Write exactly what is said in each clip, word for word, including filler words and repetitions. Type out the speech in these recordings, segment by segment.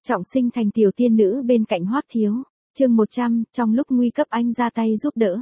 Trọng sinh thành tiểu tiên nữ bên cạnh Hoắc Thiếu. Chương một trăm, trong lúc nguy cấp anh ra tay giúp đỡ.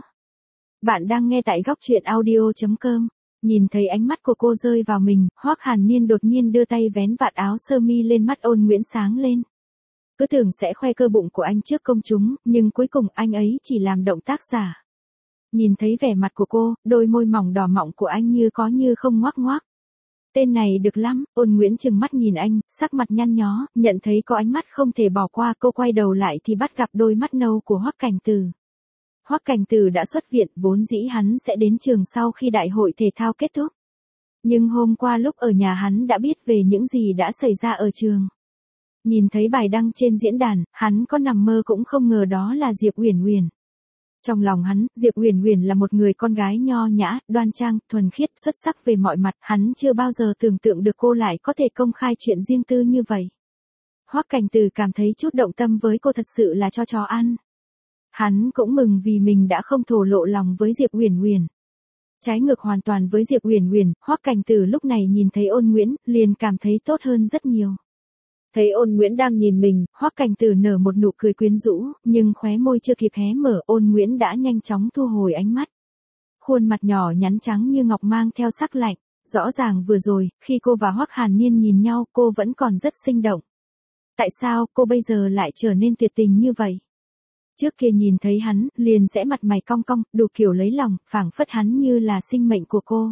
Bạn đang nghe tại góc truyện audio chấm com. Nhìn thấy ánh mắt của cô rơi vào mình, Hoắc Hàn Niên đột nhiên đưa tay vén vạt áo sơ mi lên, mắt Ôn Nguyễn sáng lên. Cứ tưởng sẽ khoe cơ bụng của anh trước công chúng, nhưng cuối cùng anh ấy chỉ làm động tác giả. Nhìn thấy vẻ mặt của cô, đôi môi mỏng đỏ mọng của anh như có như không ngoác ngoác. Tên này được lắm. Ôn Nguyễn trừng mắt nhìn anh, sắc mặt nhăn nhó, nhận thấy có ánh mắt không thể bỏ qua, cô quay đầu lại thì bắt gặp đôi mắt nâu của Hoắc Cảnh Tử. Hoắc Cảnh Tử đã xuất viện, vốn dĩ hắn sẽ đến trường sau khi đại hội thể thao kết thúc. Nhưng hôm qua lúc ở nhà hắn đã biết về những gì đã xảy ra ở trường. Nhìn thấy bài đăng trên diễn đàn, hắn có nằm mơ cũng không ngờ đó là Diệp Uyển Uyển. Trong lòng hắn, Diệp Uyển Uyển là một người con gái nho nhã, đoan trang, thuần khiết, xuất sắc về mọi mặt, hắn chưa bao giờ tưởng tượng được cô lại có thể công khai chuyện riêng tư như vậy. Hoắc Cảnh Tử cảm thấy chút động tâm với cô thật sự là cho chó ăn. Hắn cũng mừng vì mình đã không thổ lộ lòng với Diệp Uyển Uyển. Trái ngược hoàn toàn với Diệp Uyển Uyển, Hoắc Cảnh Tử lúc này nhìn thấy Ôn Nguyễn, liền cảm thấy tốt hơn rất nhiều. Thấy Ôn Nguyễn đang nhìn mình, Hoắc Cảnh Tử nở một nụ cười quyến rũ, nhưng khóe môi chưa kịp hé mở, Ôn Nguyễn đã nhanh chóng thu hồi ánh mắt. Khuôn mặt nhỏ nhắn trắng như ngọc mang theo sắc lạnh, rõ ràng vừa rồi, khi cô và Hoắc Hàn Niên nhìn nhau, cô vẫn còn rất sinh động. Tại sao cô bây giờ lại trở nên tuyệt tình như vậy? Trước kia nhìn thấy hắn, liền sẽ mặt mày cong cong, đủ kiểu lấy lòng, phảng phất hắn như là sinh mệnh của cô.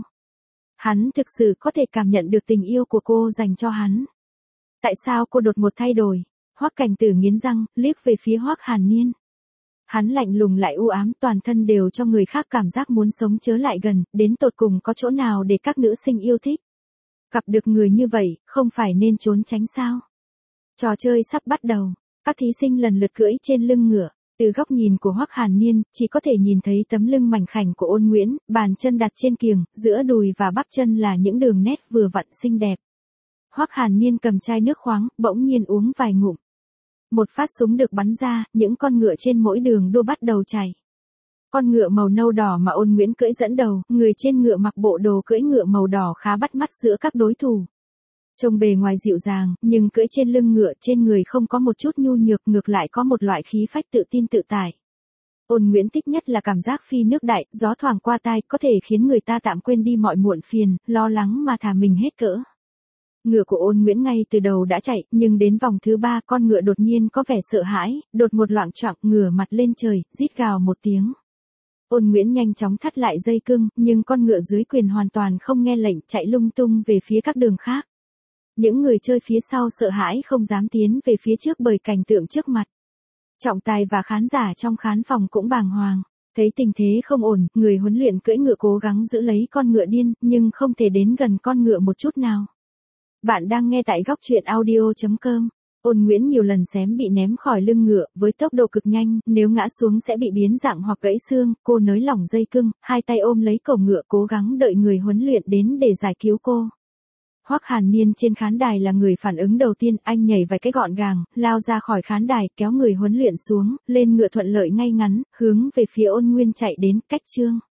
Hắn thực sự có thể cảm nhận được tình yêu của cô dành cho hắn. Tại sao cô đột ngột thay đổi? Hoắc Cảnh Tử nghiến răng, liếc về phía Hoắc Hàn Niên. Hắn lạnh lùng lại u ám, toàn thân đều cho người khác cảm giác muốn sống chớ lại gần, đến tột cùng có chỗ nào để các nữ sinh yêu thích. Gặp được người như vậy, không phải nên trốn tránh sao? Trò chơi sắp bắt đầu, các thí sinh lần lượt cưỡi trên lưng ngựa. Từ góc nhìn của Hoắc Hàn Niên, chỉ có thể nhìn thấy tấm lưng mảnh khảnh của Ôn Nguyễn, bàn chân đặt trên kiềng, giữa đùi và bắp chân là những đường nét vừa vặn xinh đẹp. Hoắc Hàn Niên cầm chai nước khoáng, bỗng nhiên uống vài ngụm. Một phát súng được bắn ra, những con ngựa trên mỗi đường đua bắt đầu chạy. Con ngựa màu nâu đỏ mà Ôn Nguyễn cưỡi dẫn đầu, người trên ngựa mặc bộ đồ cưỡi ngựa màu đỏ khá bắt mắt giữa các đối thủ. Trông bề ngoài dịu dàng, nhưng cưỡi trên lưng ngựa, trên người không có một chút nhu nhược, ngược lại có một loại khí phách tự tin tự tại. Ôn Nguyễn thích nhất là cảm giác phi nước đại, gió thoảng qua tai, có thể khiến người ta tạm quên đi mọi muộn phiền, lo lắng mà thả mình hết cỡ. Ngựa của Ôn Nguyễn ngay từ đầu đã chạy, nhưng đến vòng thứ ba con ngựa đột nhiên có vẻ sợ hãi, đột một loạng choạng, ngửa mặt lên trời, rít gào một tiếng. Ôn Nguyễn nhanh chóng thắt lại dây cương, nhưng con ngựa dưới quyền hoàn toàn không nghe lệnh, chạy lung tung về phía các đường khác. Những người chơi phía sau sợ hãi không dám tiến về phía trước bởi cảnh tượng trước mặt. Trọng tài và khán giả trong khán phòng cũng bàng hoàng. Thấy tình thế không ổn, người huấn luyện cưỡi ngựa cố gắng giữ lấy con ngựa điên, nhưng không thể đến gần con ngựa một chút nào. Bạn đang nghe tại góc truyện audio chấm com. Ôn Nguyễn nhiều lần xém bị ném khỏi lưng ngựa, với tốc độ cực nhanh, nếu ngã xuống sẽ bị biến dạng hoặc gãy xương, cô nới lỏng dây cương, hai tay ôm lấy cổ ngựa cố gắng đợi người huấn luyện đến để giải cứu cô. Hoắc Hàn Niên trên khán đài là người phản ứng đầu tiên, anh nhảy vài cái gọn gàng, lao ra khỏi khán đài, kéo người huấn luyện xuống, lên ngựa thuận lợi ngay ngắn, hướng về phía Ôn Nguyên chạy đến, cách chương.